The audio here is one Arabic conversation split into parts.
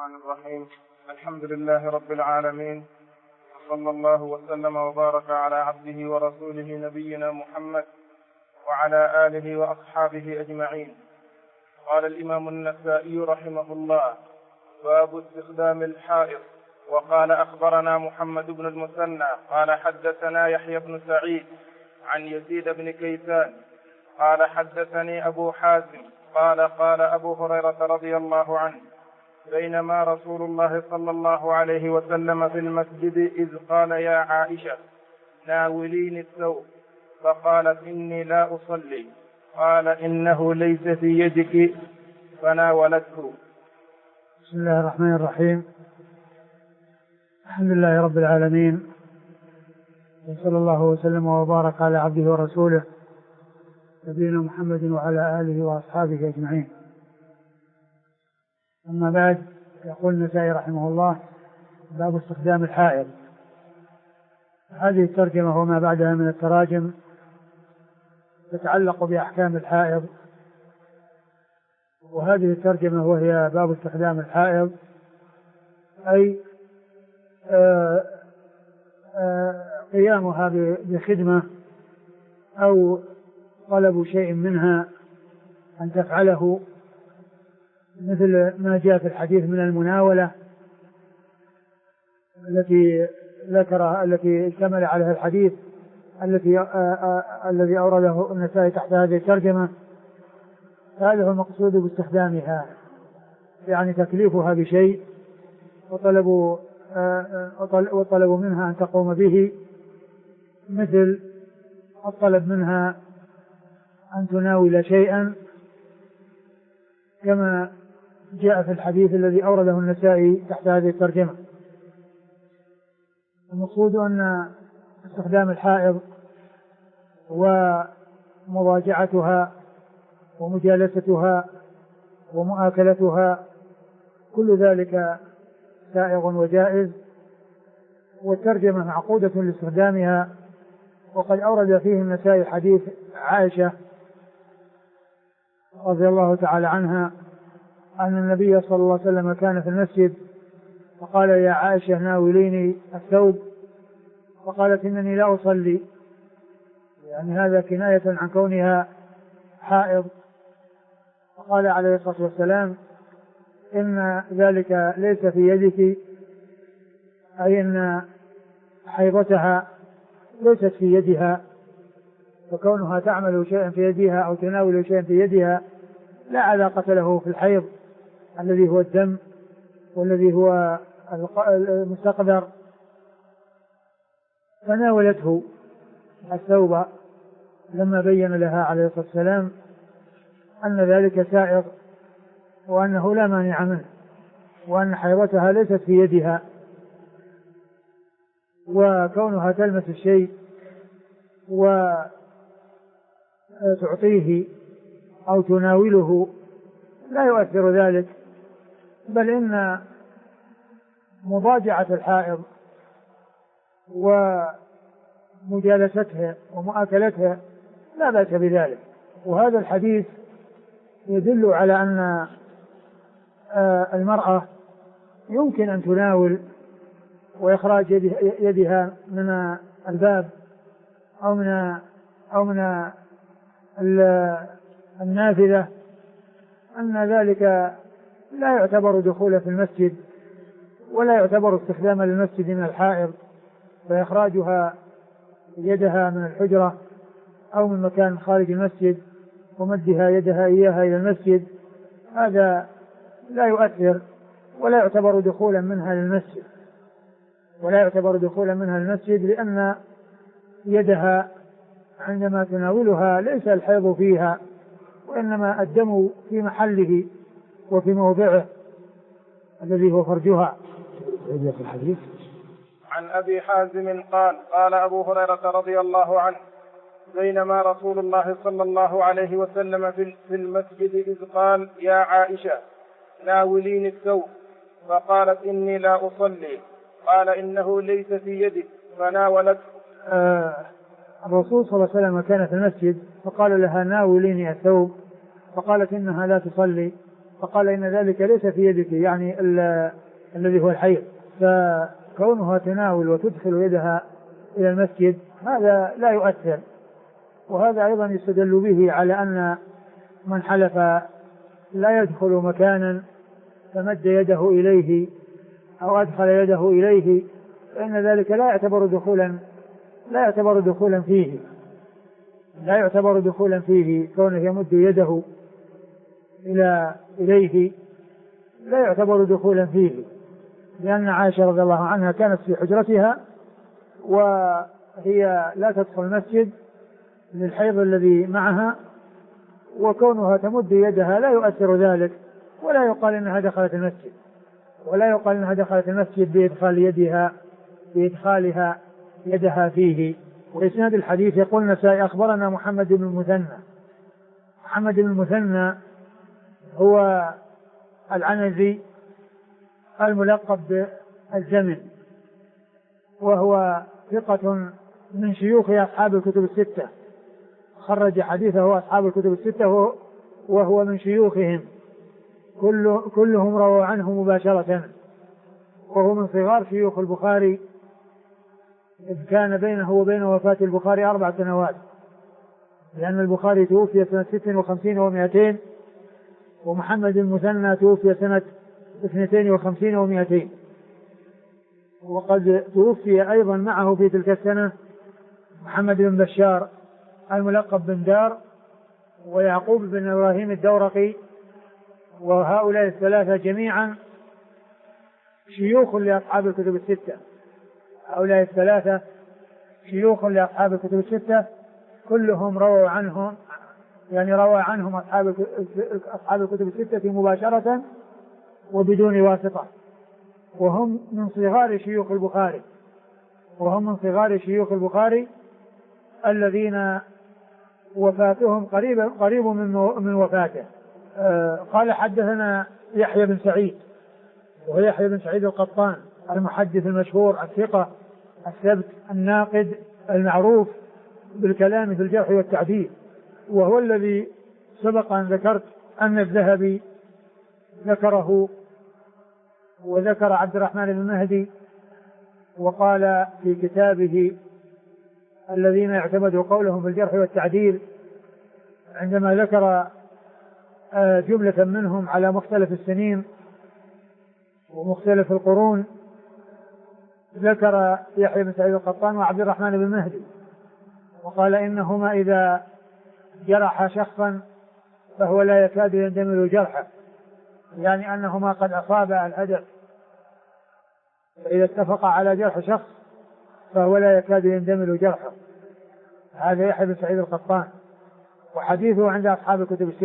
الرحمن الرحيم. الحمد لله رب العالمين، وصلى الله وسلم وبارك على عبده ورسوله نبينا محمد وعلى آله وأصحابه أجمعين. قال الإمام النسائي رحمه الله: باب استخدام الحائط. وقال: أخبرنا محمد بن المثنى قال حدثنا يحيى بن سعيد عن يزيد بن كيسان قال حدثني أبو حازم قال: قال أبو هريرة رضي الله عنه: بينما رسول الله صلى الله عليه وسلم في المسجد إذ قال: يا عائشة ناوليني الثوب، فقالت: إني لا أصلي. قال: إنه ليس في يدك، فناولته. بسم الله الرحمن الرحيم. الحمد لله رب العالمين، وصلى الله وسلم وبارك على عبده ورسوله نبينا محمد وعلى آله وأصحابه أجمعين. أما بعد، يقول النسائي رحمه الله: باب استخدام الحائط. هذه الترجمة وما بعدها من التراجم تتعلق بأحكام الحائض، وهذه الترجمة وهي باب استخدام الحائض أي قيامها بخدمة أو طلب شيء منها أن تفعله، مثل ما جاء في الحديث من المناولة التي اشتمل عليها الحديث الذي أورده النسائي تحت هذه الترجمة. هذا هو المقصود باستخدامها، يعني تكليفها بشيء وطلب منها أن تقوم به، مثل الطلب منها أن تناول شيئا كما جاء في الحديث الذي أورده النسائي تحت هذه الترجمة. المقصود أن استخدام الحائض ومضاجعتها ومجالستها ومؤاكلتها كل ذلك سائغ وجائز، والترجمة معقودة لاستخدامها. وقد أورد فيه النسائي حديث عائشة رضي الله تعالى عنها أن النبي صلى الله عليه وسلم كان في المسجد فقال: يا عائشة ناوليني الثوب، فقالت: إنني لا أصلي، يعني هذا كناية عن كونها حائض. فقال عليه الصلاة والسلام: إن ذلك ليس في يدك، أي أن حيضتها ليست في يدها، فكونها تعمل شيئا في يدها أو تناول شيئا في يدها لا علاقة له في الحيض الذي هو الدم والذي هو المستقدر. فناولته الثوب لما بين لها عليه الصلاة والسلام أن ذلك سائغ وأنه لا مانع منه، وأن حيضتها ليست في يدها، وكونها تلمس الشيء وتعطيه أو تناوله لا يؤثر ذلك، بل إن مضاجعة الحائض ومجالستها ومؤاكلتها لا بأس بذلك. وهذا الحديث يدل على أن المرأة يمكن أن تناول وإخراج يدها من الباب أو من النافذة، أن ذلك لا يعتبر دخولا في المسجد ولا يعتبر استخداما للمسجد من الحائض، فإخراجها يدها من الحجرة أو من مكان خارج المسجد ومدها يدها إياها إلى المسجد هذا لا يؤثر ولا يعتبر دخولا منها للمسجد، لأن يدها عندما تناولها ليس الحيض فيها، وإنما الدم في محله وفي موضعه الذي هو فرجها. في الحديث عن أبي حازم قال: قال أبو هريرة رضي الله عنه: بينما رسول الله صلى الله عليه وسلم في المسجد إذ قال: يا عائشة ناوليني الثوب، فقالت: إني لا أصلي. قال: إنه ليس في يدك، فناولته. الرسول صلى الله عليه وسلم كان في المسجد فقال لها: ناوليني الثوب، فقالت: إنها لا تصلي. فقال إن ذلك ليس في يدك، يعني الذي هو الحيض، فكونها تناول وتدخل يدها إلى المسجد هذا لا يؤثر. وهذا أيضا يستدل به على أن من حلف لا يدخل مكانا فمد يده إليه أو أدخل يده إليه فإن ذلك لا يعتبر دخولا فيه كونه يمد يده إليه لا يعتبر دخولا فيه، لأن عائشة رضي الله عنها كانت في حجرتها وهي لا تدخل المسجد للحيض الذي معها، وكونها تمد يدها لا يؤثر ذلك، ولا يقال إنها دخلت المسجد بإدخالها يدها فيه. وإسناد الحديث يقول النسائي أخبرنا محمد بن المثنى هو العنزي الملقب بالجمل، وهو ثقة من شيوخ أصحاب الكتب الستة، خرج حديثه أصحاب الكتب الستة وهو من شيوخهم، كلهم رووا عنه مباشرة، وهو من صغار شيوخ البخاري، إذ كان بينه وبين وفاة البخاري 4 سنوات، لأن البخاري توفي سنة 56 و200، ومحمد المثنى توفي سنة 52 و200، وقد توفي أيضا معه في تلك السنة محمد بن بشار الملقب بن دار، ويعقوب بن إبراهيم الدورقي، وهؤلاء الثلاثة جميعا شيوخ لأصحاب الكتب الستة. هؤلاء الثلاثة شيوخ لأصحاب الكتب الستة، كلهم روى عنهم أصحاب الكتب الستة مباشرة وبدون واسطة، وهم من صغار شيوخ البخاري الذين وفاتهم قريب من وفاته. قال حدثنا يحيى بن سعيد، وهو يحيى بن سعيد القطان المحدث المشهور الثقة الثبت الناقد المعروف بالكلام في الجرح والتعديل، وهو الذي سبق أن ذكرت أن الذهبي ذكره، وذكر عبد الرحمن بن مهدي، وقال في كتابه الذين يعتمدوا قولهم في الجرح والتعديل عندما ذكر جملة منهم على مختلف السنين ومختلف القرون، ذكر يحيى بن سعيد القطان وعبد الرحمن بن مهدي، وقال إنهما إذا جرح شخصا فهو لا يكاد يندمل جرحه، يعني أنهما قد أصابا الهدف، فإذا اتفق على جرح شخص فهو لا يكاد يندمل جرحه. هذا يحيى بن سعيد القطان، وحديثه عند أصحاب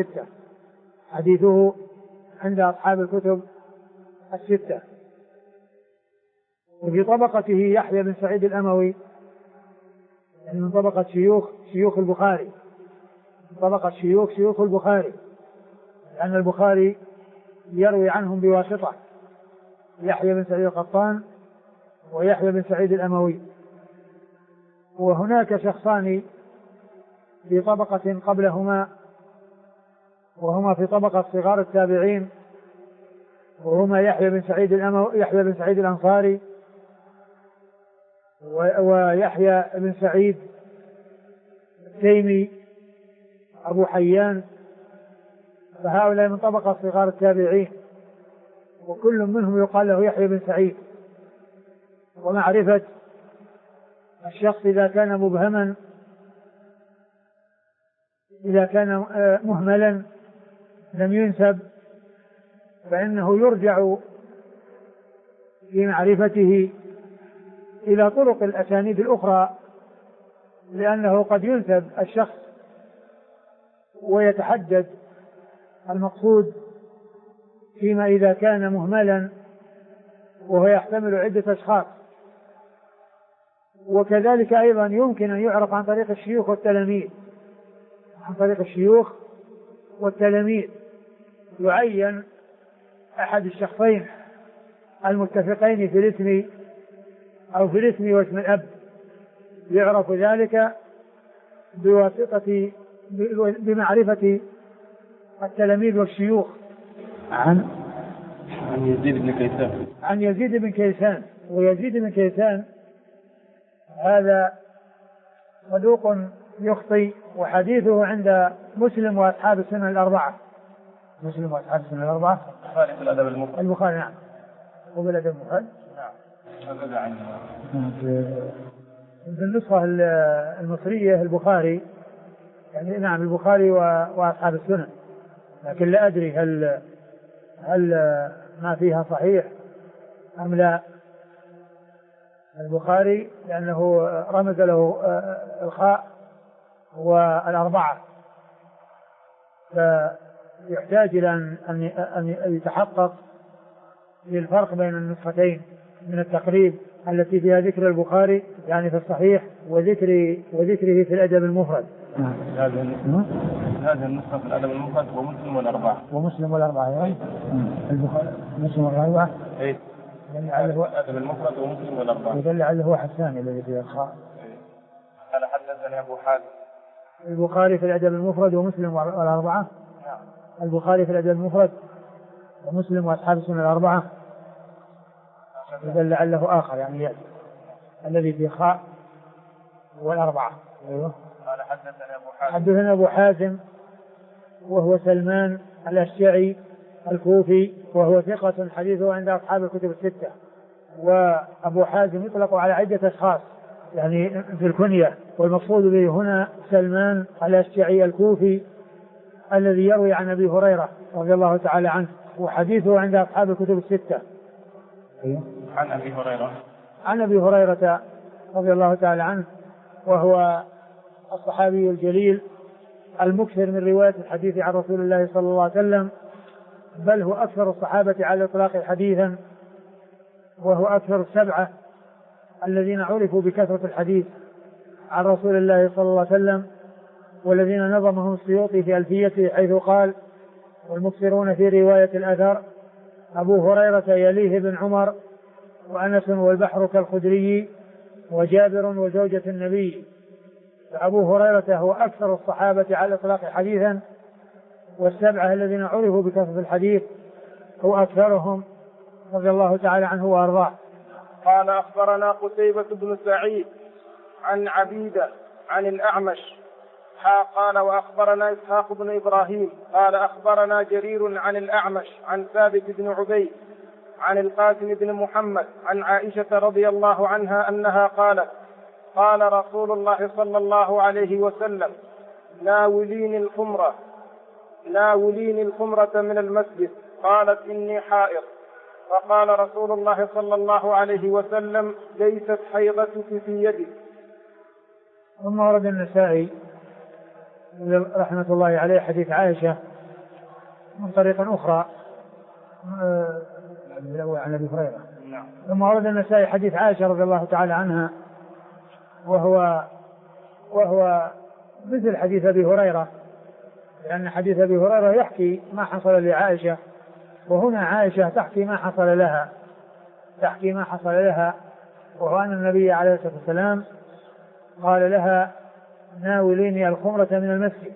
الكتب الستة. وفي طبقته يحيى بن سعيد الأموي، يعني من طبقة شيوخ البخاري، شيوخ البخاري، لأن البخاري يروي عنهم بواسطة، يحيى بن سعيد القطان ويحيى بن سعيد الأموي. وهناك شخصان في طبقة قبلهما، وهما في طبقة صغار التابعين، وهما يحيى بن سعيد الأنصاري ويحيى بن سعيد التيمي أبو حيان، فهؤلاء من طبقة صغار التابعين، وكل منهم يقال له يحيى بن سعيد. ومعرفة الشخص إذا كان مبهما، إذا كان مهملا لم ينسب، فإنه يرجع في معرفته إلى طرق الأسانيد الأخرى، لأنه قد ينسب الشخص ويتحدد المقصود فيما إذا كان مهملا وهو يحتمل عدة أشخاص. وكذلك أيضا يمكن أن يعرف عن طريق الشيوخ والتلاميذ، يعين أحد الشخصين المتفقين في الاسم أو في الاسم واسم الأب، يعرف ذلك بمعرفة التلاميذ والشيوخ، عن يزيد بن كيسان. عن يزيد بن كيسان. ويزيد بن كيسان هذا صدوق يخطي، وحديثه عند مسلم وأصحاب السنن الأربعة. مسلم وأصحاب السنن الأربعة. البخاري في الأدب المفرد. البخاري نعم. وبالأدب المفرد. نعم. في النسخة المصرية البخاري يعني نعم البخاري وأصحاب السنن، لكن لا أدري هل ما فيها صحيح أم لا. البخاري لأنه رمز له الخاء والأربعة، فيحتاج إلى أن يتحقق للفرق بين النسختين من التقريب التي فيها ذكر البخاري يعني في الصحيح وذكره في الأدب المفرد. هذه النسخة في الأدب المفرد ومسلم والأربعة. ومسلم والأربعة البخاري مسلم والأربعة. إيه. الأدب المفرد ومسلم والأربعة. يدل على هو حسان الذي فيه الخاء. قال حدثني أبو حاتم. البخاري في الأدب المفرد ومسلم والأربعة. نعم. البخاري في الأدب المفرد ومسلم وأصحاب السنن الأربعة. يدل لعله آخر يعني يأتي الذي فيه خاء والأربعة. أيوه. قال حدثني أبو حاتم. حدثنا أبو حاتم وهو سلمان الأشجعي الكوفي، وهو ثقة حديثه عند أصحاب الكتب الستة. وأبو حاتم يطلق على عدة أشخاص يعني في الكنية، والمقصود به هنا سلمان الأشجعي الكوفي الذي يروي عن أبي هريرة رضي الله تعالى عنه، وحديثه عند أصحاب الكتب الستة. عن أبي هريرة رضي الله تعالى عنه، وهو الصحابي الجليل المكثر من رواية الحديث عن رسول الله صلى الله عليه وسلم، بل هو أكثر الصحابة على الإطلاق حديثا، وهو أكثر السبعة الذين عرفوا بكثرة الحديث عن رسول الله صلى الله عليه وسلم، والذين نظمهم السيوطي في ألفيته حيث قال: والمكثرون في رواية الأثر أبو هريرة يليه بن عمر وأنس والبحر كالخدري وجابر وزوجة النبي. فأبو هريرة هو أكثر الصحابة على الإطلاق حديثا، والسبعة الذين عرفوا بكثرة الحديث هو أكثرهم رضي الله تعالى عنه وأرضاه. قال: أخبرنا قتيبة بن سعيد عن عبيدة عن الأعمش قال: وأخبرنا إسحاق بن إبراهيم قال: أخبرنا جرير عن الأعمش عن ثابت بن عبيد عن القاسم بن محمد عن عائشة رضي الله عنها أنها قالت: قال رسول الله صلى الله عليه وسلم: ناوليني الخمرة من المسجد. قالت: إني حائض. فقال رسول الله صلى الله عليه وسلم: ليست حيضتك في يدك. ثم ورد النسائي رحمة الله عليه حديث عائشة من طريق أخرى عن أبي هريرة. ثم ورد النسائي حديث عائشة رضي الله تعالى عنها، وهو مثل حديث أبي هريرة، لأن حديث أبي هريرة يحكي ما حصل لعائشة، وهنا عائشة تحكي ما حصل لها، وهو أن النبي عليه الصلاة والسلام قال لها: ناوليني الخمرة من المسجد.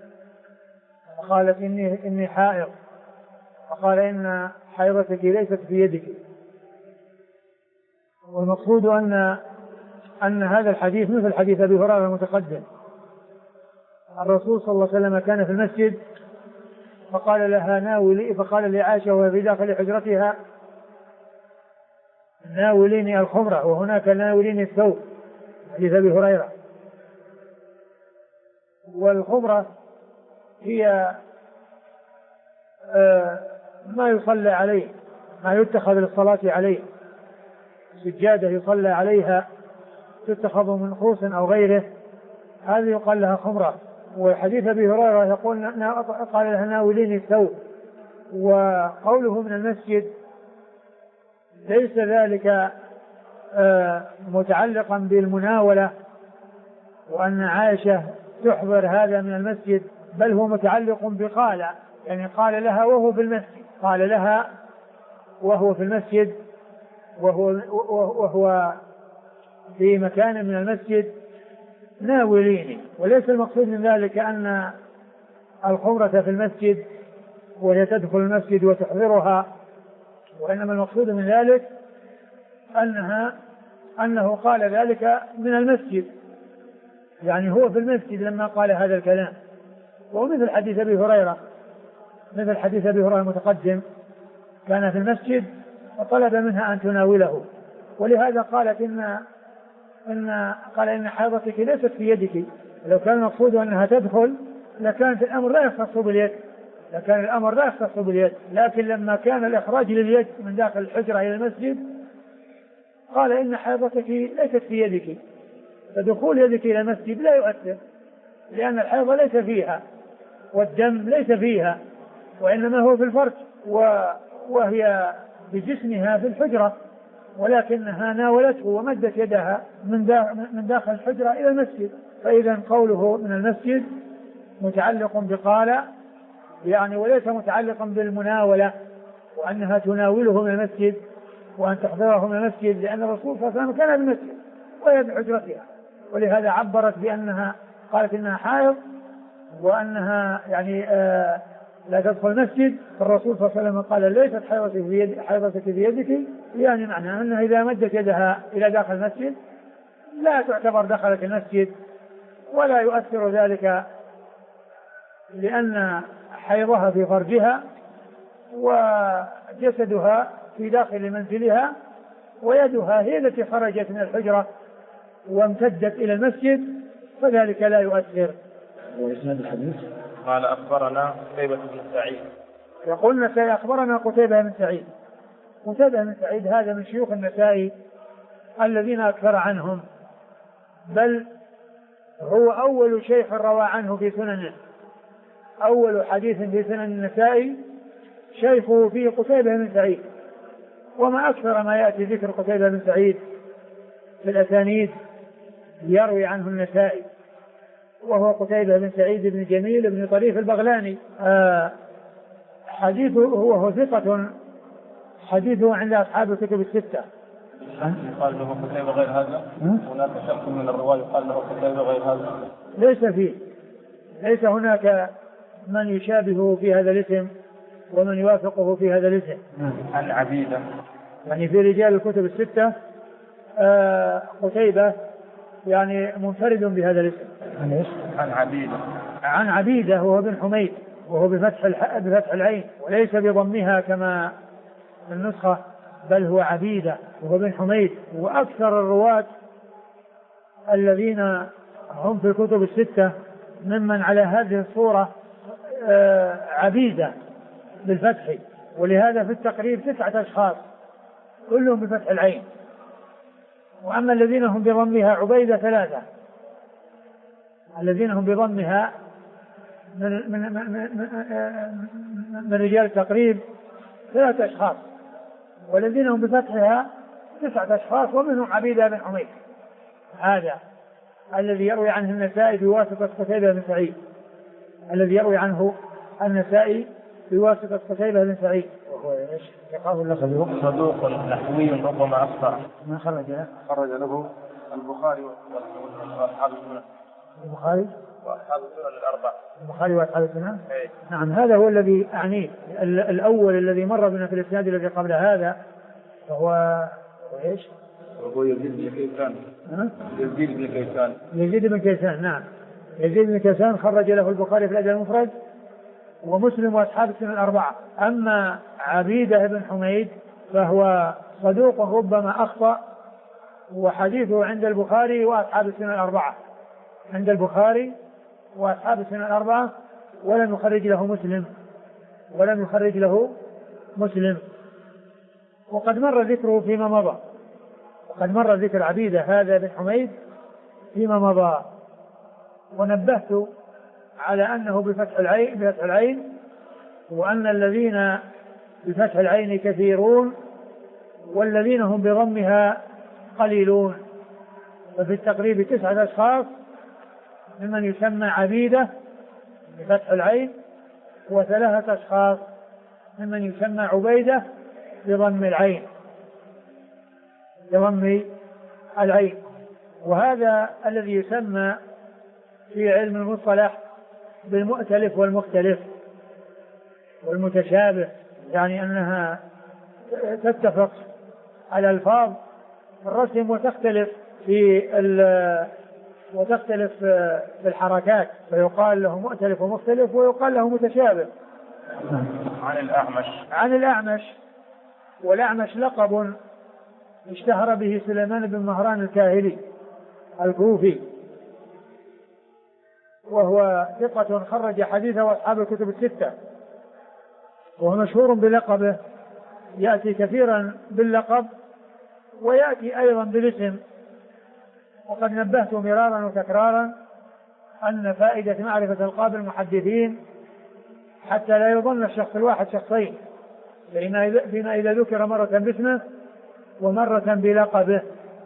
قالت: إني حائض. فقال: إن حيضتك ليست في يدك. والمقصود أن هذا الحديث مثل حديث أبي هريرة المتقدم. الرسول صلى الله عليه وسلم كان في المسجد فقال لها: فقال لعائشة وهي في داخل حجرتها: ناوليني الخمرة، وهناك ناوليني الثوب، حديث أبي هريرة. والخمرة هي ما يصلى عليه، ما يتخذ للصلاة عليه، سجادة يصلى عليها تتخذ من خوص أو غيره، هذه يقال لها خمرة. وحديث أبي هريرة يقول: قال لها: ناوليني الثوب. وقوله من المسجد ليس ذلك متعلقا بالمناولة وأن عائشة تحضر هذا من المسجد، بل هو متعلق بقال، يعني قال لها وهو في المسجد، قال لها وهو في المسجد، وهو في مكان من المسجد: ناوليني. وليس المقصود من ذلك أن الخمرة في المسجد وهي تدخل المسجد وتحضرها، وإنما المقصود من ذلك أنه قال ذلك من المسجد، يعني هو في المسجد لما قال هذا الكلام. ومثل حديث أبي هريرة، مثل حديث أبي هريرة المتقدم، كان في المسجد وطلب منها أن تناوله، ولهذا قالت إن حيضتك ليست في يدك. لو كان المقصود أنها تدخل لكان الأمر لا يختص باليد، لكن لما كان الإخراج لليد من داخل الحجرة إلى المسجد قال إن حيضتك ليست في يدك، فدخول يدك إلى المسجد لا يؤثر، لأن الحيض ليس فيها والدم ليس فيها، وإنما هو في الفرج، وهي بجسمها في الحجرة، ولكنها ناولته ومدت يدها من داخل الحجرة إلى المسجد. فإذا قوله من المسجد متعلق بقال، يعني وليس متعلقا بالمناولة وأنها تناوله من المسجد وأن تحضره من المسجد، لأن الرسول صلى الله عليه وسلم كان في المسجد وهي في حجرتها، ولهذا عبرت بأنها قالت إنها حائض وأنها يعني لا تدخل المسجد. فالرسول صلى الله عليه وسلم قال ليست حيضتك في يدك، يعني معنى أنها إذا مدت يدها إلى داخل المسجد لا تعتبر دخلت المسجد، ولا يؤثر ذلك لأن حيضها في فرجها وجسدها في داخل منزلها، ويدها هي التي خرجت من الحجرة وامتدت إلى المسجد، فذلك لا يؤثر. وإسناد الحديث قال أخبرنا قتيبة بن سعيد، يقول النسائي أخبرنا قتيبة بن سعيد. قتيبة بن سعيد هذا من شيوخ النسائي الذين أكثر عنهم، بل هو أول شيخ روى عنه في سننه، أول حديث في سنن النسائي شيخه فيه قتيبة بن سعيد. وما أكثر ما يأتي ذكر قتيبة بن سعيد في الأسانيد يروي عنه النسائي، وهو قتيبة بن سعيد بن جميل بن طريف البغلاني. حديثه هو ثقة، حديثه عند أصحاب الكتب الستة. قال له قتيبة غير هذا؟ هناك شخص من الرواة قال له قتيبة غير هذا؟ ليس هناك من يشابهه في هذا الاسم ومن يوافقه في هذا الاسم. عن عبيدة، يعني في رجال الكتب الستة قتيبة يعني منفرد بهذا الاسم. عن عبيدة وهو بن حميد، وهو بفتح العين وليس بضمها كما النسخة، بل هو عبيدة وهو بن حميد. وأكثر الرواة الذين هم في الكتب الستة ممن على هذه الصورة عبيدة بالفتح، ولهذا في التقريب 9 أشخاص كلهم بفتح العين. وأما الذين هم بضمها عبيدة 3، الذين هم بضمها من رجال التقريب 3 أشخاص، والذين هم بفتحها 9 أشخاص، ومنهم عبيدة بن حميد، هذا الذي يروي عنه النسائي بواسطة قتيبة بن سعيد، الذي يروي عنه النسائي بواسطة قتيبة بن سعيد، وهو ايش؟ يقال له صدوق نحوي ربما أخطأ. ما خرج له البخاري وأصحاب السنن. البخاري وأصحاب السنن الأربعة. البخاري وأصحاب السنن. نعم، هذا هو الذي أعنيه. الأول الذي مر بنا في الإسناد الذي قبل هذا فهو ايش؟ وهو يزيد بن كيسان. يزيد بن كيسان، نعم. يزيد بن كيسان خرج له البخاري في الأدب المفرد ومسلم وأصحاب السنن الأربعة. أما عبيدة بن حميد فهو صدوق ربما أخطأ، وحديثه عند البخاري وأصحاب السنن الأربعة، عند البخاري وأصحاب السنن الأربعة، ولم يخرج له مسلم. وقد مر ذكره فيما مضى، وقد مر ذكر عبيدة هذا بن حميد فيما مضى، ونبهت على أنه بفتح العين، وأن الذين بفتح العين كثيرون والذين هم بضمها قليلون. ففي التقريب 9 أشخاص ممن يسمى عبيدة بفتح العين، و3 أشخاص ممن يسمى عبيدة بضم العين. وهذا الذي يسمى في علم المصطلح بالمؤتلف والمختلف. والمتشابه يعني أنها تتفق الألفاظ في الرسم وتختلف في الحركات، فيقال له مؤتلف ومختلف ويقال له متشابه. عن الأعمش. والأعمش لقب اشتهر به سليمان بن مهران الكاهلي الكوفي، وهو ثقة خرج حديثه أصحاب الكتب الستة، وهو مشهور بلقبه، يأتي كثيرا باللقب ويأتي أيضا بالاسم. وقد نبهت مرارا وتكرارا أن فائدة معرفة ألقاب المحدثين حتى لا يظن الشخص الواحد شخصين، فيما إذا ذكر مرة باسمه ومرة بلقبه.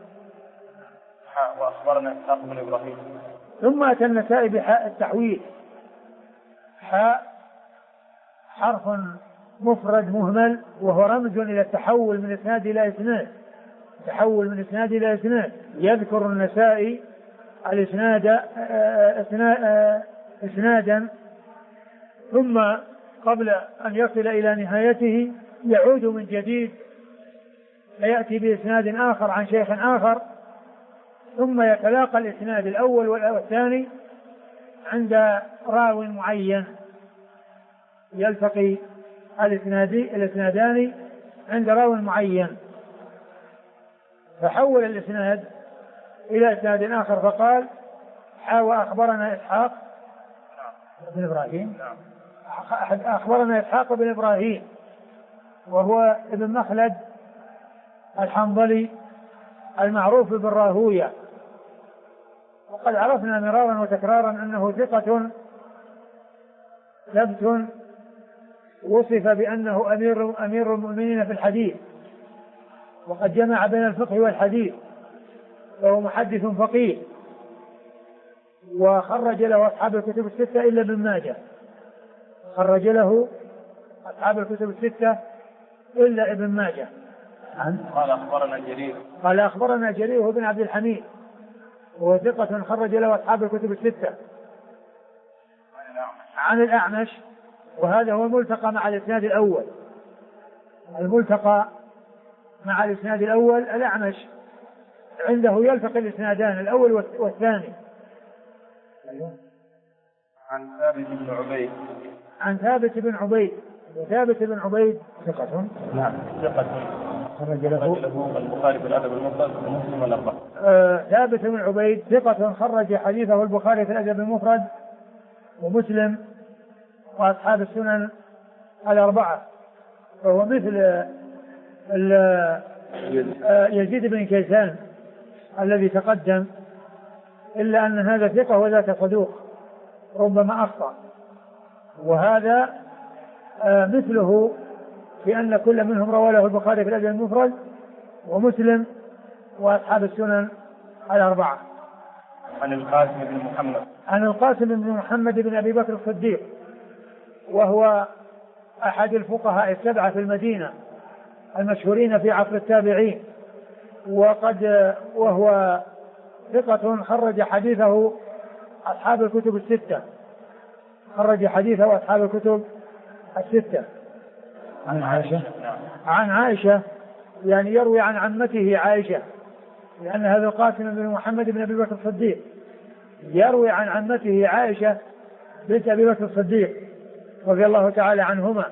وأخبرنا إسحاق بن إبراهيم. ثم أتى النسائي بحاء التحويل. حاء حرف مفرد مهمل، وهو رمز إلى التحول من إسناد إلى إسناد، تحول من إسناد إلى إسناد. يذكر النسائي الإسناد إسنادا، ثم قبل أن يصل إلى نهايته يعود من جديد فيأتي بإسناد آخر عن شيخ آخر، ثم يتلاقى الإسناد الأول والثاني عند راو معين، يلتقي الإسنادان عند راو معين، فحول الإسناد إلى إسناد آخر فقال: وأخبرنا إسحاق بن إبراهيم. أخبرنا إسحاق بن إبراهيم وهو ابن مخلد الحنظلي المعروف بالراهوية، وقد عرفنا مرارا وتكرارا أنه ثقة ثبت وصف بأنه أمير المؤمنين في الحديث، وقد جمع بين الفقه والحديث، وهو محدث فقيه، وخرج له أصحاب الكتب الستة إلا ابن ماجه. خرج له أصحاب الكتب الستة إلا ابن ماجه. قال أخبرنا جرير بن عبد الحميد، وهو ثقة خرج له أصحاب الكتب الستة. عن الأعمش، وهذا هو الملتقى مع الإسناد الأول. الملتقى مع الإسناد الأول الأعمش عنده يلتقي الإسنادان الأول والثاني. عن ثابت بن عبيد. عن ثابت بن عبيد. وثابت بن عبيد ثقة. نعم ثقة خرج له البخاري في الأدب المفرد ومسلم والأربعة. ثابت بن عبيد ثقة خرج حديثه البخاري في الأدب المفرد ومسلم وأصحاب السنن الأربعة، وهو مثل يزيد بن كيسان الذي تقدم، إلا أن هذا ثقة وذاك صدوق ربما أخطأ، وهذا مثله في أن كل منهم روى له البخاري في الأدب المفرد ومسلم وأصحاب السنن الأربعة. عن القاسم بن محمد. عن القاسم بن محمد بن أبي بكر الصديق، وهو أحد الفقهاء السبعة في المدينة المشهورين في عصر التابعين، وهو ثقة خرج حديثه أصحاب الكتب الستة. خرج حديثه أصحاب الكتب الستة. عن عائشة. عن عائشة يعني يروي عن عمته عائشة، لأن هذا القاسم بن محمد بن أبي بكر الصديق يروي عن عمته عائشة بنت أبي بكر الصديق رضي الله تعالى عنهما.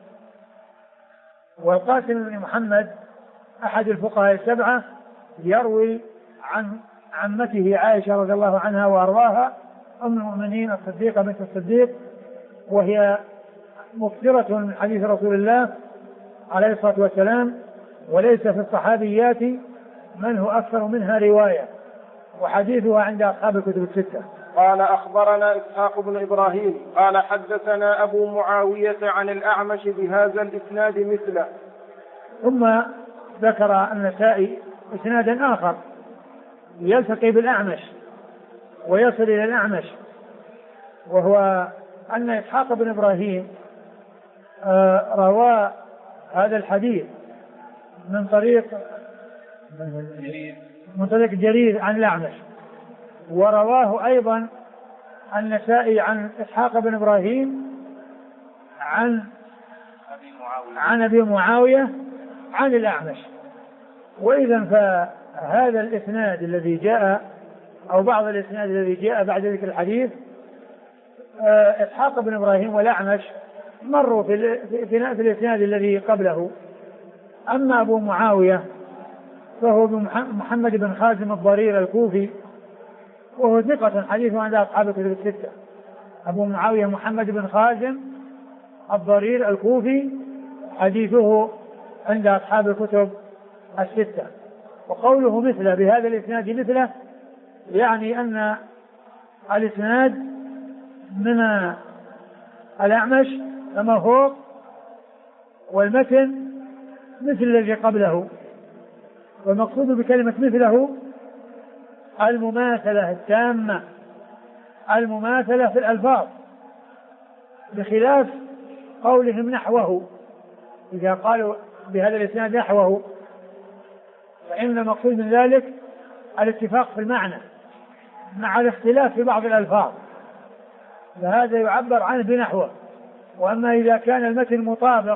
والقاسم بن محمد أحد الفقهاء السبعة يروي عن عمته عائشة رضي الله عنها وأرضاها أم المؤمنين الصديقة بنت الصديق، وهي مكثرة من حديث رسول الله عليه الصلاة والسلام، وليس في الصحابيات من هو أكثر منها رواية، وحديثها عند أصحاب الكتب الستة. قال أخبرنا إسحاق بن إبراهيم قال حدثنا أبو معاوية عن الأعمش بهذا الإسناد مثله. ثم ذكر النسائي إسنادا آخر يلتقي بالأعمش ويصل إلى الأعمش، وهو أن إسحاق بن إبراهيم روى هذا الحديث من طريق جرير عن الأعمش، ورواه أيضا النسائي عن إسحاق بن إبراهيم عن عن أبي معاوية عن الأعمش. وإذا فهذا الإسناد الذي جاء أو بعض الإسناد الذي جاء بعد ذكر الحديث إسحاق بن إبراهيم والأعمش مروا في الإسناد الذي قبله. أما أبو معاوية فهو محمد بن خازم الضرير الكوفي وهو ثقة حديثه عند أصحاب الكتب الستة. أبو معاوية محمد بن خازم الضرير الكوفي حديثه عند أصحاب الكتب الستة. وقوله مثله بهذا الإسناد مثله يعني أن الإسناد من الأعمش كما هو والمتن مثل الذي قبله. والمقصود بكلمة مثله المماثلة التامة، المماثلة في الألفاظ، بخلاف قولهم نحوه. إذا قالوا بهذا الإسناد نحوه فإن المقصود من ذلك الاتفاق في المعنى مع الاختلاف في بعض الألفاظ، فهذا يعبر عنه بنحوه. وأما إذا كان المتن مطابق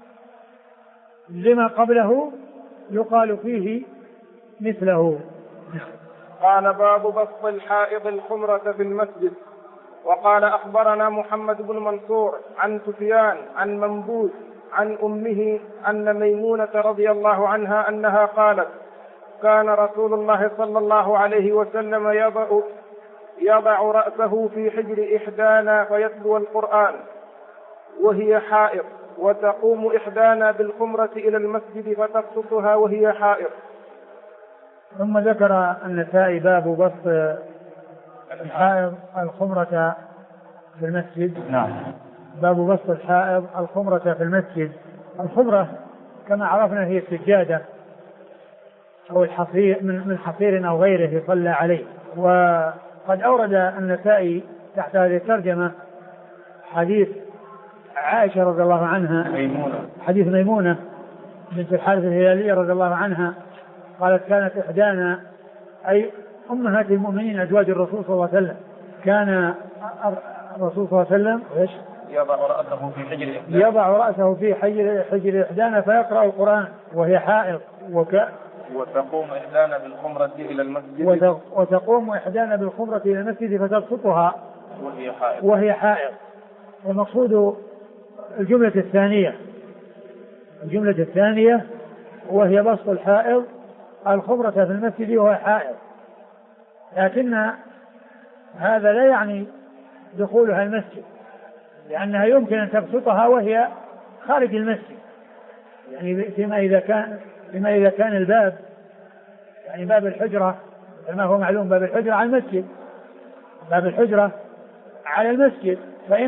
لما قبله يقال فيه مثله. قال باب بسط الحائض الحمرة في المسجد. وقال أخبرنا محمد بن منصور عن سفيان عن منبوذ عن أمه أن ميمونة رضي الله عنها أنها قالت كان رسول الله صلى الله عليه وسلم يضع رأسه في حجر إحدانا فيتلو القرآن وهي حائض، وتقوم إحدانا بالخمرة إلى المسجد فتبسطها وهي حائض. ثم ذكر النسائي باب بسط الحائض الخمرة في المسجد. نعم. باب بسط الحائض الخمرة في المسجد. الخمرة كما عرفنا هي السجادة أو الحصير من حصير أو غيره يصلى عليه. وقد أورد النسائي تحت هذه الترجمة حديث عائشة رضي الله عنها، حديث ميمونة بنت الحارث الهلالية رضي الله عنها قالت كانت إحدانا أي أمهات المؤمنين أزواج الرسول صلى الله عليه وسلم كان الرسول صلى الله عليه وسلم يضع رأسه في حجر إحدانا فيقرأ القرآن وهي حائض وتقوم إحدانا بالخمرة إلى المسجد وتقوم إحدانا بالخمرة إلى المسجد فتبسطها وهي حائض. والمقصود الجملة الثانية وهي بسط الحائض الخمرة في المسجد وهي حائض، لكن هذا لا يعني دخولها المسجد، لأنها يمكن أن تبسطها وهي خارج المسجد، يعني فيما إذا كان الباب يعني باب الحجرة كما هو معلوم باب الحجرة على المسجد، باب الحجرة على المسجد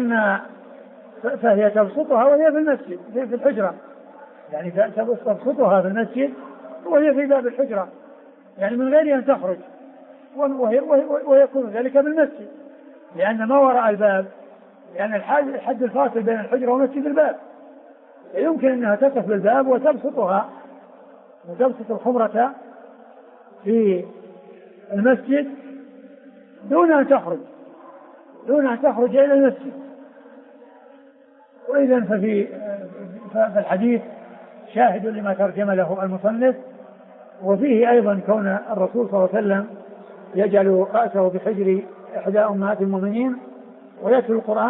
فهي تبسطها وهي في المسجد في الحجرة، يعني تبسطها في المسجد وهي في باب الحجرة، يعني من غير أن تخرج ويكون ذلك بالمسجد، لأن ما وراء الباب لأن الحد الفاصل بين الحجرة ومسجد الباب، يمكن أنها تقف بالباب وتبسط الخمرة في المسجد دون أن تخرج إلى المسجد. وإذن ففي الحديث شاهد لما ترجم له المصنف، وفيه أيضا كون الرسول صلى الله عليه وسلم يجعل رأسه بحجر إحدى أمهات المؤمنين ويتلو القرآن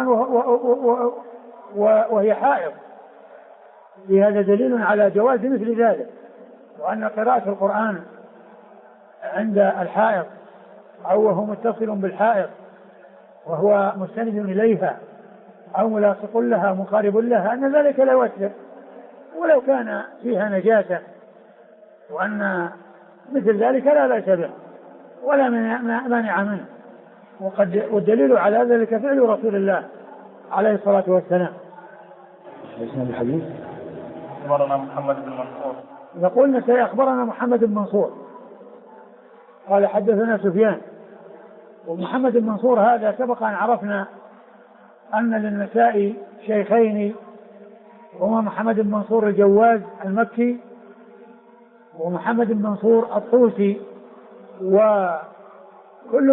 وهي حائض، بهذا دليل على جواز مثل ذلك، وأن قراءة القرآن عند الحائض أو وهو متصل بالحائض وهو مستند إليها أو ملاصق لها مقارب لها أن ذلك لا يؤثر ولو كان فيها نجاسة، وأن مثل ذلك لا بأس به ولا مانع منه، والدليل على ذلك فعل رسول الله عليه الصلاة والسلام. الحديث أخبرنا محمد بن منصور. يقول أخبرنا محمد بن منصور قال حدثنا سفيان. ومحمد بن منصور هذا سبق أن عرفنا أن للنسائي شيخين، وهما محمد بن منصور الجواز المكي ومحمد بن منصور الطوسي، وكل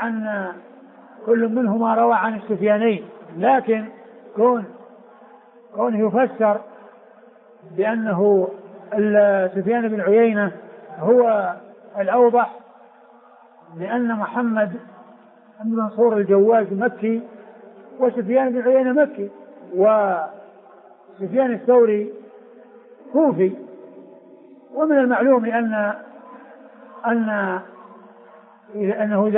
منهما روى عن السفيانين، لكن كونه يفسر بأنه سفيان بن عيينة هو الأوضح، لأن محمد بن منصور الجواز مكي وسفيان بن عيينة مكي، وسفيان الثوري كوفي. ومن المعلوم أنه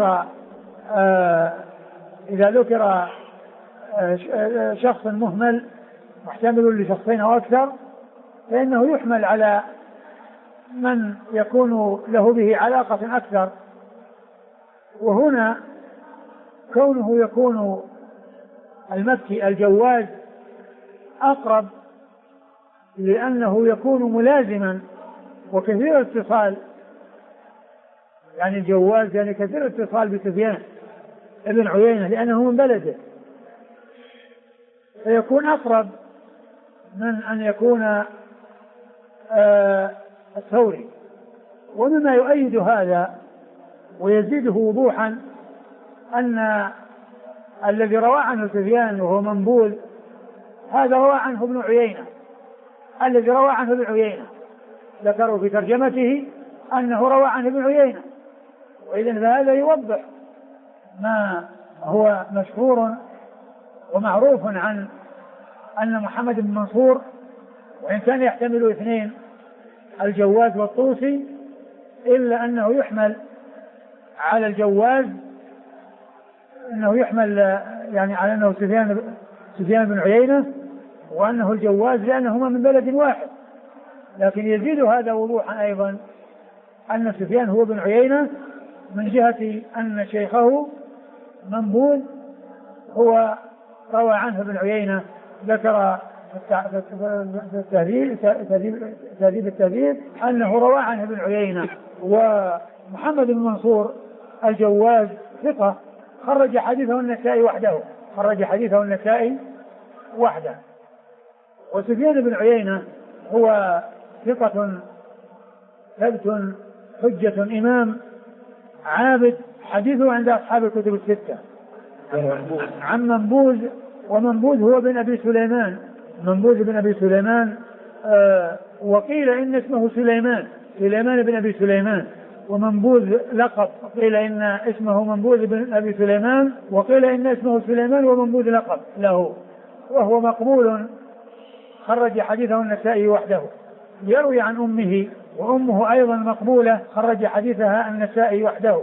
إذا ذكر شخص مهمل محتمل لشخصين أو أكثر فإنه يحمل على من يكون له به علاقة أكثر. وهنا كونه يكون المكي الجواز أقرب، لأنه يكون ملازما وكثير اتصال، يعني الجواز يعني كثير اتصال بسفيان ابن عيينة لأنه من بلده، فيكون أقرب من أن يكون الثوري. ومما يؤيد هذا ويزيده وضوحا أن الذي روى عنه سفيان وهو منبوذ هذا روى عنه ابن عيينة، الذي روى عنه ابن عيينة ذكروا في ترجمته أنه روى عنه ابن عيينة، وإذن فهذا يوضح ما هو مشهور ومعروف عن أن محمد بن منصور وإن كان يحتمل اثنين الجواز والطوسي إلا أنه يحمل على الجواز، أنه يحمل يعني على أنه سفيان بن عيينة وأنه الجواز لأنهما من بلد واحد. لكن يزيد هذا وضوحا أيضا أن سفيان هو بن عيينة من جهة أن شيخه منبوذ هو روى عنه ابن عيينة، ذكر في التهذيب أنه روى عنه ابن عيينة. ومحمد بن منصور الجواز ثقة خرج حديثه النسائي وحده، وسفيان بن عيينة هو ثقة ثبت حجة إمام عابد حديثه عند أصحاب الكتب الستة عن منبوذ. ومنبوذ هو بن أبي سليمان، منبوذ بن أبي سليمان، وقيل إن اسمه سليمان بن أبي سليمان، ومنبوذ لقب، قيل إن اسمه منبوذ بن أبي سليمان وقيل إن اسمه سليمان ومنبوذ لقب له، وهو مقبول خرج حديثه النسائي وحده. يروي عن أمه وأمه أيضا مقبولة خرج حديثها النسائي وحده.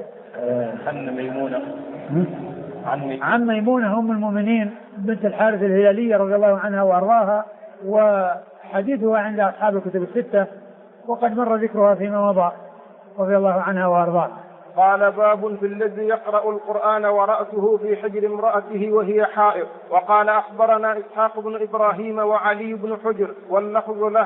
عن ميمونة أم المؤمنين بنت الحارث الهلالية رضي الله عنها وأرضاها، وحديثها عند أصحاب الكتب الستة وقد مر ذكرها فيما مضى رضي الله عنها وأرضاها. قال باب في الذي يقرأ القرآن ورأسه في حجر امرأته وهي حائض. وقال أخبرنا إسحاق بن إبراهيم وعلي بن حجر واللفظ له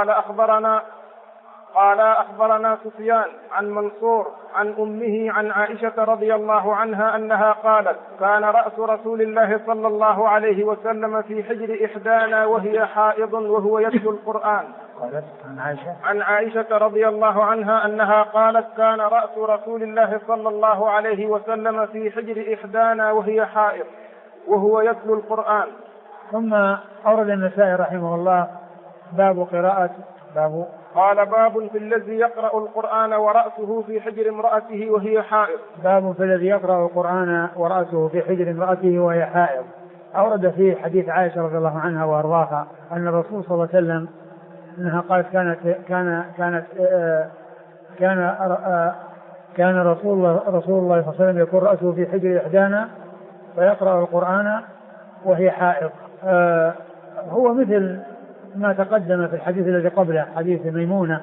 قال أخبرنا سفيان عن منصور عن أمه عن عائشة رضي الله عنها أنها قالت كان رأس رسول الله صلى الله عليه وسلم في حجر إحدانا وهي حائض وهو يتلو القرآن. عن عائشة رضي الله عنها أنها قالت كان رأس رسول الله صلى الله عليه وسلم في حجر إحدانا وهي حائض وهو يتلو القرآن. ثم أورد النسائي رحمه الله قال باب في الذي يقرأ القرآن ورأسه في حجر امرأته وهي حائض. باب في الذي يقرأ القرآن ورأسه في حجر امرأته وهي حائض. أورد فيه حديث عائشة رضي الله عنها وأرضاها أن الرسول صلى الله عليه وسلم أنها قالت كان رسول الله صلى الله عليه وسلم يكون رأسه في حجر إحدانا فيقرأ القرآن وهي حائض. هو مثل ما تقدم في الحديث الذي قبله حديث ميمونة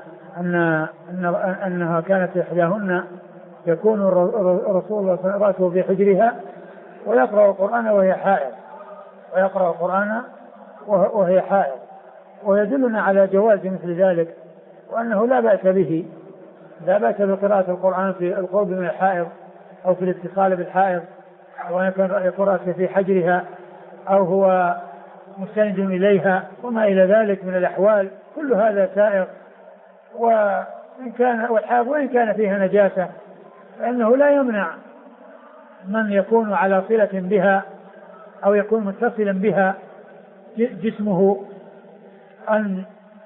أنها كانت إحداهن يكون رسول الله رأسه في حجرها ويقرأ القرآن وهي حائض ويدلنا على جواز مثل ذلك وأنه لا بأس بقراءة القرآن في القرب من الحائض أو في الاتصال بالحائض أو أن يكون رأسه في حجرها أو هو مستند إليها وما إلى ذلك من الأحوال، كل هذا سائر. والحائض وإن كان فيها نجاسة فإنه لا يمنع من يكون على صلة بها أو يكون متصلا بها جسمه أن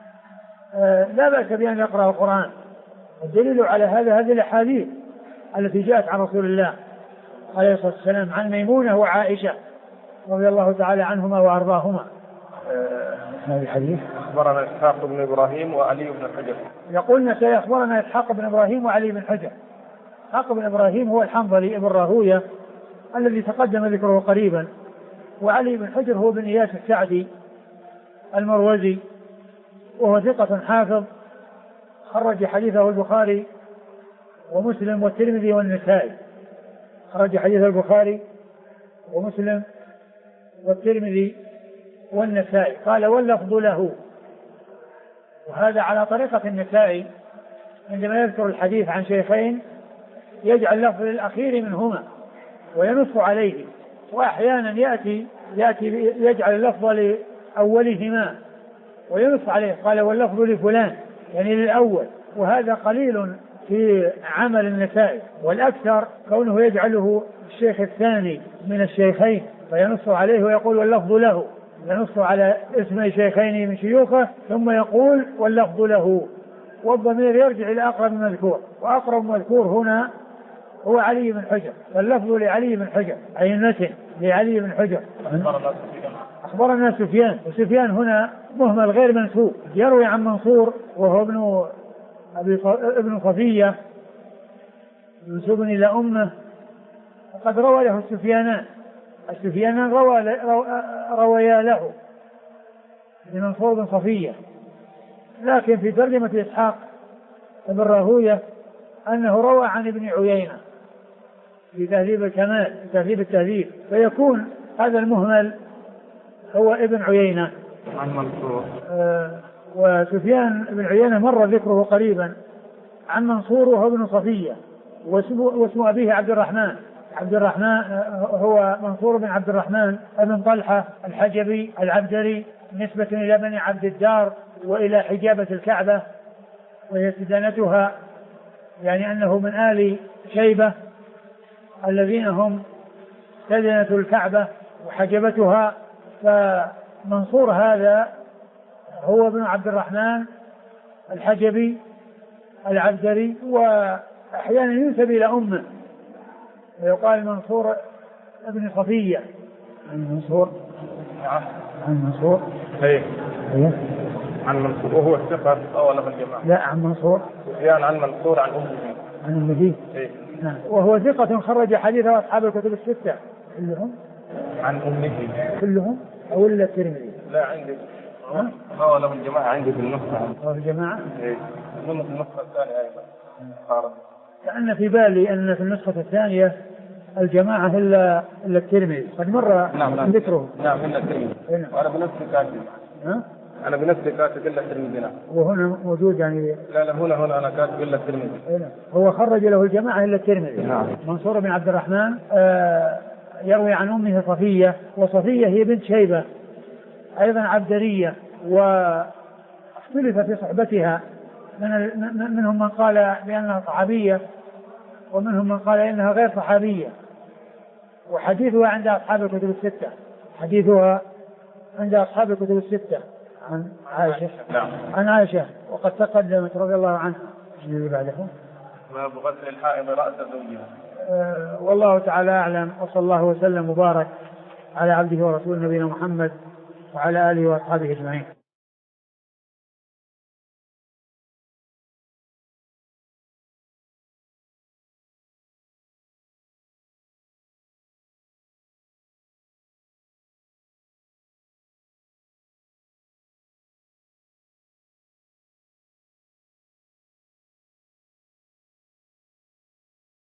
لا بأس بأن يقرأ القرآن. الدليل على هذا هذه الأحاديث التي جاءت عن رسول الله عليه الصلاة والسلام عن ميمونة وعائشة رضي الله تعالى عنهما وأرضاهما. هذا الحديث أخبرنا إسحاق بن إبراهيم وعلي بن حجر. يقولنا سيخبرنا إسحاق بن إبراهيم وعلي بن حجر. إسحاق بن إبراهيم هو الحنظلي ابن راهوية الذي تقدم ذكره قريبا، وعلي بن حجر هو بن إياس السعدي المروزي وهو ثقة حافظ خرج حديثه البخاري ومسلم والترمذي والنسائي. خرج حديث البخاري ومسلم والترمذي والنسائي. قال واللفظ له، وهذا على طريقة النسائي عندما يذكر الحديث عن شيخين يجعل اللفظ للأخير منهما وينص عليه، وأحيانا يأتي يجعل اللفظ لأولهما وينص عليه. قال واللفظ لفلان يعني للأول، وهذا قليل في عمل النسائي، والأكثر كونه يجعله الشيخ الثاني من الشيخين فينص عليه ويقول واللفظ له، ينص على اسم شيخين من شيوخه ثم يقول واللفظ له، والضمير يرجع إلى أقرب مذكور، وأقرب مذكور هنا هو علي بن حجر، فاللفظ لعلي بن حجر أي المتن لعلي بن حجر. أخبرنا سفيان، وسفيان هنا مهمل غير منسوب، يروي عن منصور وهو ابن صفية منسوب إلى أمه، وقد روى له السفيانان رويا له لمنصور بن صفية. لكن في ترجمة إسحاق بن راهوية أنه روى عن ابن عيينة في تهذيب الكمال تهذيب التهذيب، فيكون هذا المهمل هو ابن عيينة عن منصور. وسفيان بن عيينة مر ذكره قريبا عن منصور وهو ابن صفية، واسم أبيه عبد الرحمن هو منصور بن عبد الرحمن ابن طلحة الحجبي العبدري نسبة إلى بني عبد الدار وإلى حجابة الكعبة وهي سدانتها، يعني أنه من آل شيبة الذين هم سدنة الكعبة وحجبتها. فمنصور هذا هو ابن عبد الرحمن الحجبي العبدري، وأحيانا ينسب إلى أمه ويقال منصور ابن صفية. عن منصور وهو الثقة أول في الجماعة. لا عن منصور سفيان عن منصور عن أمه عن النبي. وهو ثقة خرج حديثه أصحاب الكتب الستة كلهم. عن أمه كلهم أو إلا الترمذي؟ لا عندي أول في الجماعة، عندي في النسخة في الجماعة في النسخة الثانية أيضا. لأن في بالي أن في النسخة الثانية الجماعة إلا الترمذي قد مر ذكره. نعم إلا الترمذي. وأنا بنفسي كاتب. أنا بنفسي كاتب إلا الترمذي. وهنا موجود يعني. لا هنا أنا كاتب إلا الترمذي. هو خرج له الجماعة إلا الترمذي. نعم. منصور بن عبد الرحمن يروي عن أمه صفية، وصفية هي بنت شيبة أيضا عبدرية، واختلف في صحبتها، منهم من قال بأنها صحابية ومنهم من قال إنها غير صحابية. وحديثها عند أصحاب الكتب الستة، أصحاب الكتب الستة عن عائشة. نعم. عن عائشة وقد تقدمت رضي الله عنها. اللي بعده باب غسل الحائض رأس زوجها. والله تعالى أعلم، وصلى الله وسلم وبارك على عبده ورسوله نبينا محمد وعلى آله وأصحابه أجمعين.